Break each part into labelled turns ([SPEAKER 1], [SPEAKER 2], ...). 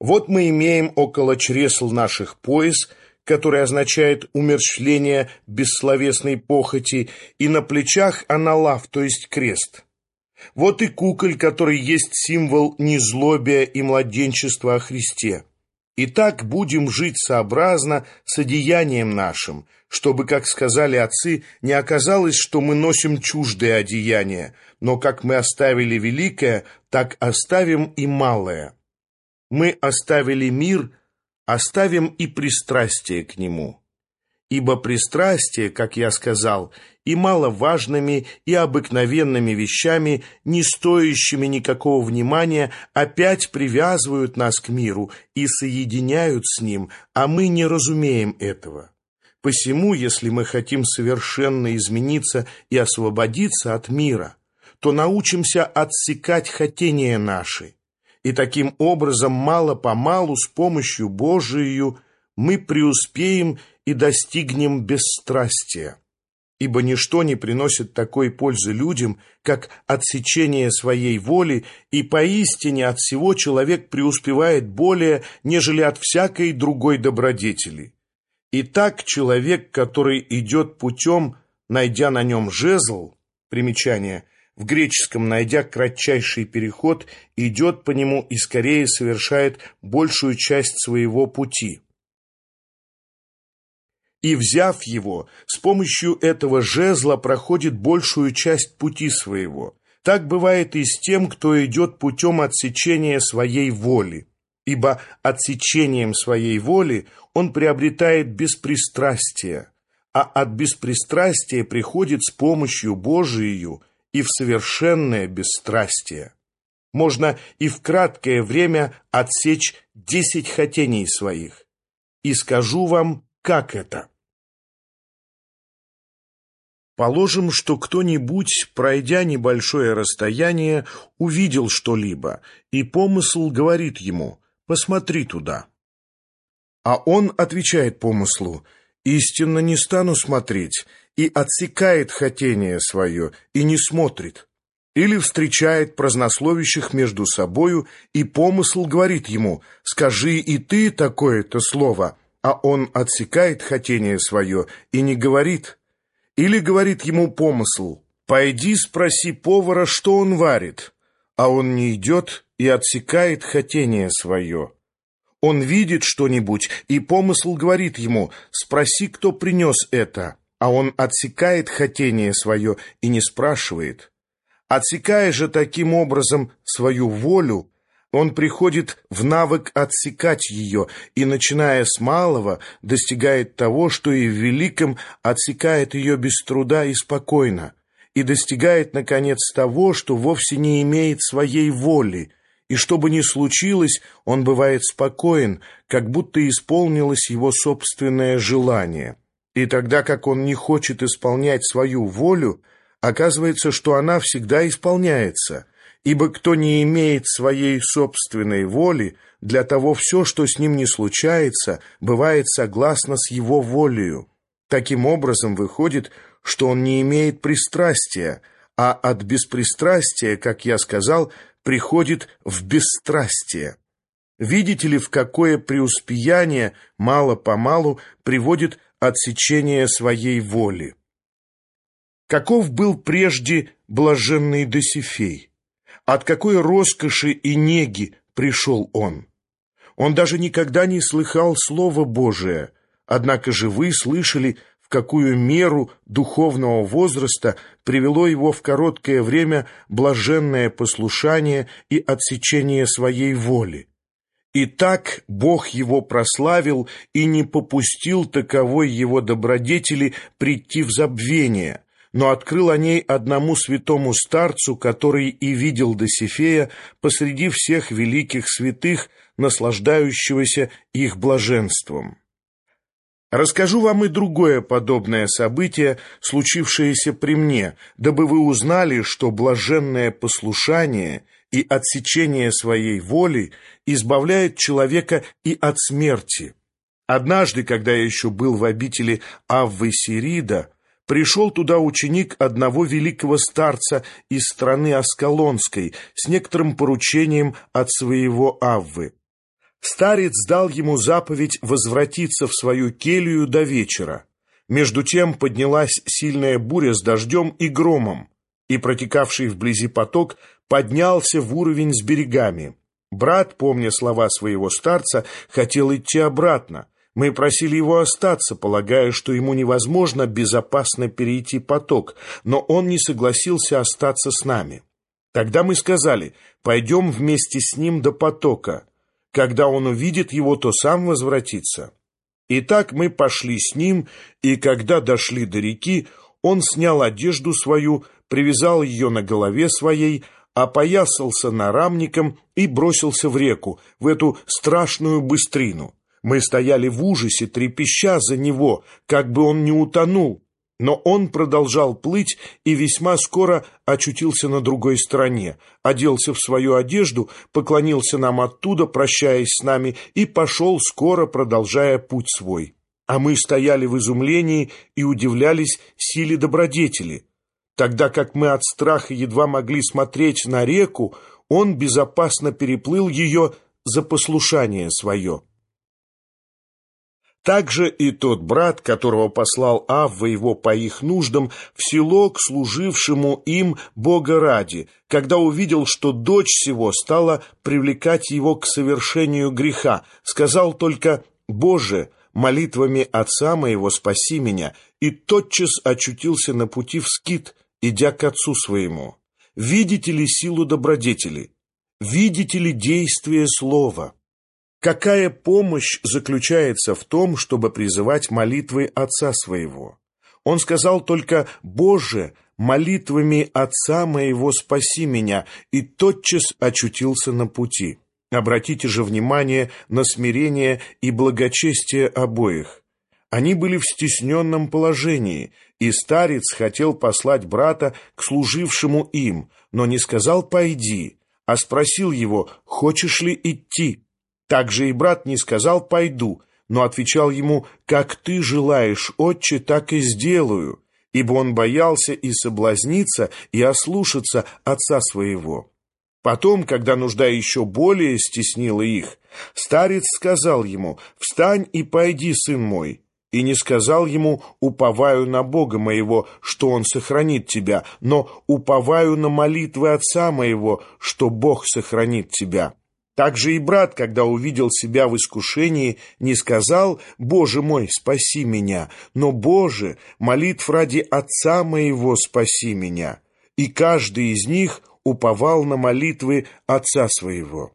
[SPEAKER 1] Вот мы имеем около чресл наших пояс, который означает умерщвление бессловесной похоти, и на плечах аналав, то есть крест. Вот и куколь, который есть символ незлобия и младенчества о Христе. Итак, будем жить сообразно с одеянием нашим, чтобы, как сказали отцы, не оказалось, что мы носим чуждое одеяние, но как мы оставили великое, так оставим и малое. Мы оставили мир, оставим и пристрастие к нему. Ибо пристрастие, как я сказал, и маловажными, и обыкновенными вещами, не стоящими никакого внимания, опять привязывают нас к миру и соединяют с ним, а мы не разумеем этого. Посему, если мы хотим совершенно измениться и освободиться от мира, то научимся отсекать хотения наши, и таким образом мало-помалу с помощью Божией мы преуспеем и достигнем бесстрастия. Ибо ничто не приносит такой пользы людям, как отсечение своей воли, и поистине от всего человек преуспевает более, нежели от всякой другой добродетели. Итак, человек, который идет путем, найдя на нем жезл, примечание, в греческом найдя кратчайший переход, идет по нему и скорее совершает большую часть своего пути. И, взяв его, с помощью этого жезла проходит большую часть пути своего. Так бывает и с тем, кто идет путем отсечения своей воли. Ибо отсечением своей воли он приобретает беспристрастие, а от беспристрастия приходит с помощью Божией и в совершенное бесстрастие. Можно и в краткое время отсечь 10 хотений своих. И скажу вам, как это. Положим, что кто-нибудь, пройдя небольшое расстояние, увидел что-либо, и помысл говорит ему: «Посмотри туда». А он отвечает помыслу: «Истинно не стану смотреть», и отсекает хотение свое, и не смотрит. Или встречает празднословящих между собою, и помысл говорит ему: «Скажи и ты такое-то слово», а он отсекает хотение свое и не говорит. Или говорит ему помысл: «Пойди спроси повара, что он варит», а он не идет и отсекает хотение свое. Он видит что-нибудь, и помысл говорит ему: «Спроси, кто принес это», а он отсекает хотение свое и не спрашивает. Отсекая же таким образом свою волю, он приходит в навык отсекать ее и, начиная с малого, достигает того, что и в великом отсекает ее без труда и спокойно, и достигает, наконец, того, что вовсе не имеет своей воли, и что бы ни случилось, он бывает спокоен, как будто исполнилось его собственное желание. И тогда как он не хочет исполнять свою волю, оказывается, что она всегда исполняется. Ибо кто не имеет своей собственной воли, для того все, что с ним не случается, бывает согласно с его волею. Таким образом, выходит, что он не имеет пристрастия, а от беспристрастия, как я сказал, приходит в бесстрастие. Видите ли, в какое преуспеяние мало-помалу приводит отсечение своей воли? Каков был прежде блаженный Досифей? От какой роскоши и неги пришел он? Он даже никогда не слыхал Слова Божия, однако же вы слышали, в какую меру духовного возраста привело его в короткое время блаженное послушание и отсечение своей воли. И так Бог его прославил и не попустил таковой его добродетели прийти в забвение, но открыл о ней одному святому старцу, который и видел Досифея посреди всех великих святых, наслаждающегося их блаженством. Расскажу вам и другое подобное событие, случившееся при мне, дабы вы узнали, что блаженное послушание и отсечение своей воли избавляет человека и от смерти. Однажды, когда я еще был в обители Аввы Сирида, пришел туда ученик одного великого старца из страны Аскалонской с некоторым поручением от своего Аввы. Старец дал ему заповедь возвратиться в свою келью до вечера. Между тем поднялась сильная буря с дождем и громом, и протекавший вблизи поток поднялся в уровень с берегами. Брат, помня слова своего старца, хотел идти обратно. Мы просили его остаться, полагая, что ему невозможно безопасно перейти поток, но он не согласился остаться с нами. Тогда мы сказали: пойдем вместе с ним до потока. Когда он увидит его, то сам возвратится. Итак, мы пошли с ним, и когда дошли до реки, он снял одежду свою, привязал ее на голове своей, опоясался нарамником и бросился в реку, в эту страшную быстрину. Мы стояли в ужасе, трепеща за него, как бы он не утонул. Но он продолжал плыть и весьма скоро очутился на другой стороне, оделся в свою одежду, поклонился нам оттуда, прощаясь с нами, и пошел скоро, продолжая путь свой. А мы стояли в изумлении и удивлялись силе добродетели. Тогда как мы от страха едва могли смотреть на реку, он безопасно переплыл ее за послушание свое. Также и тот брат, которого послал Авва его по их нуждам в село к служившему им Бога ради, когда увидел, что дочь сего стала привлекать его к совершению греха, сказал только: «Боже, молитвами отца моего спаси меня», и тотчас очутился на пути в Скит, идя к отцу своему. Видите ли силу добродетели? Видите ли действие слова? Какая помощь заключается в том, чтобы призывать молитвы отца своего? Он сказал только: «Боже, молитвами отца моего спаси меня», и тотчас очутился на пути. Обратите же внимание на смирение и благочестие обоих. Они были в стесненном положении, и старец хотел послать брата к служившему им, но не сказал «пойди», а спросил его: «Хочешь ли идти?» Также и брат не сказал «пойду», но отвечал ему: «Как ты желаешь, отче, так и сделаю», ибо он боялся и соблазниться, и ослушаться отца своего. Потом, когда нужда еще более стеснила их, старец сказал ему: «Встань и пойди, сын мой», и не сказал ему: «Уповаю на Бога моего, что Он сохранит тебя», но «Уповаю на молитвы отца моего, что Бог сохранит тебя». Также и брат, когда увидел себя в искушении, не сказал: «Боже мой, спаси меня», но «Боже, молитв ради отца моего спаси меня». И каждый из них уповал на молитвы отца своего.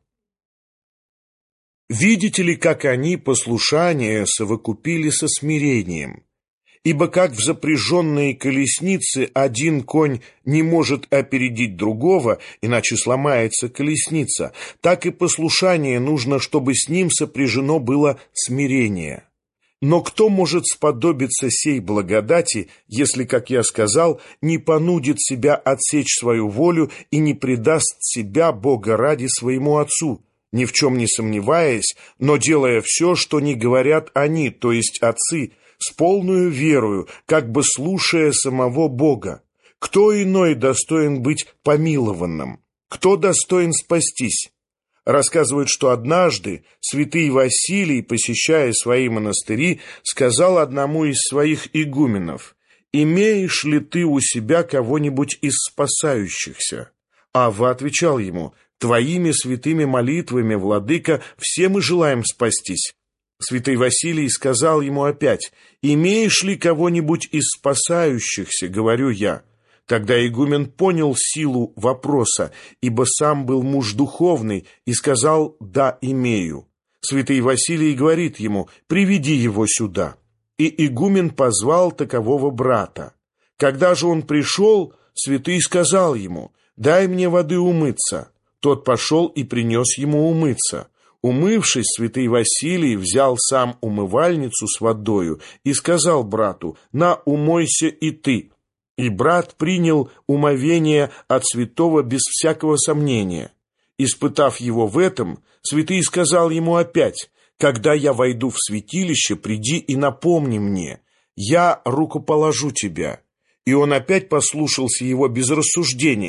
[SPEAKER 1] Видите ли, как они послушание совокупили со смирением? Ибо как в запряженной колеснице один конь не может опередить другого, иначе сломается колесница, так и послушание нужно, чтобы с ним сопряжено было смирение. Но кто может сподобиться сей благодати, если, как я сказал, не понудит себя отсечь свою волю и не предаст себя Бога ради своему Отцу, ни в чем не сомневаясь, но делая все, что не говорят они, то есть отцы, с полную верою, как бы слушая самого Бога? Кто иной достоин быть помилованным? Кто достоин спастись? Рассказывают, что однажды святый Василий, посещая свои монастыри, сказал одному из своих игуменов: «Имеешь ли ты у себя кого-нибудь из спасающихся?» Авва отвечал ему: «Твоими святыми молитвами, владыка, все мы желаем спастись». Святый Василий сказал ему опять: «Имеешь ли кого-нибудь из спасающихся?» — говорю я. Тогда игумен понял силу вопроса, ибо сам был муж духовный, и сказал: «Да, имею». Святый Василий говорит ему: «Приведи его сюда». И игумен позвал такового брата. Когда же он пришел, святый сказал ему: «Дай мне воды умыться». Тот пошел и принес ему умыться. Умывшись, святый Василий взял сам умывальницу с водою и сказал брату: «На, умойся и ты». И брат принял умовение от святого без всякого сомнения. Испытав его в этом, святый сказал ему опять: «Когда я войду в святилище, приди и напомни мне, я рукоположу тебя». И он опять послушался его без рассуждения,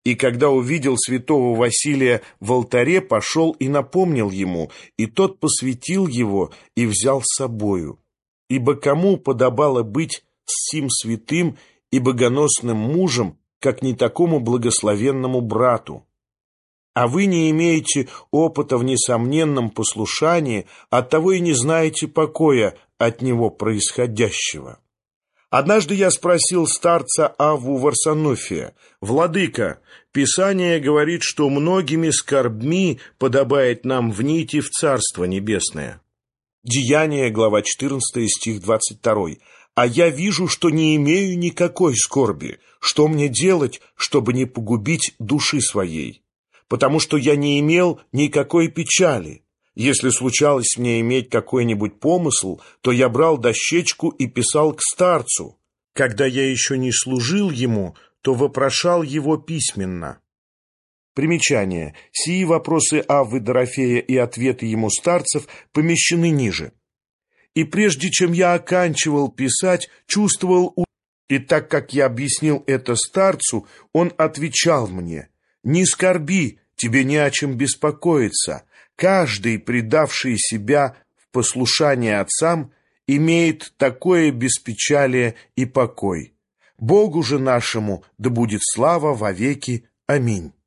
[SPEAKER 1] И когда увидел святого Василия в алтаре, пошел и напомнил ему, и тот посвятил его и взял с собою. Ибо кому подобало быть сим святым и богоносным мужем, как не такому благословенному брату? А вы не имеете опыта в несомненном послушании, оттого и не знаете покоя от него происходящего. Однажды я спросил старца Авву Варсонофия: «Владыка, Писание говорит, что многими скорбьми подобает нам внийти в Царство Небесное». Деяния, глава 14, стих 22. «А я вижу, что не имею никакой скорби. Что мне делать, чтобы не погубить души своей? Потому что я не имел никакой печали. Если случалось мне иметь какой-нибудь помысл, то я брал дощечку и писал к старцу. Когда я еще не служил ему, то вопрошал его письменно». Примечание. Сии вопросы Аввы Дорофея и ответы ему старцев помещены ниже. «И прежде чем я оканчивал писать, чувствовал И так как я объяснил это старцу, он отвечал мне: «Не скорби, тебе не о чем беспокоиться. Каждый, предавший себя в послушание отцам, имеет такое беспечалие и покой. Богу же нашему да будет слава вовеки. Аминь».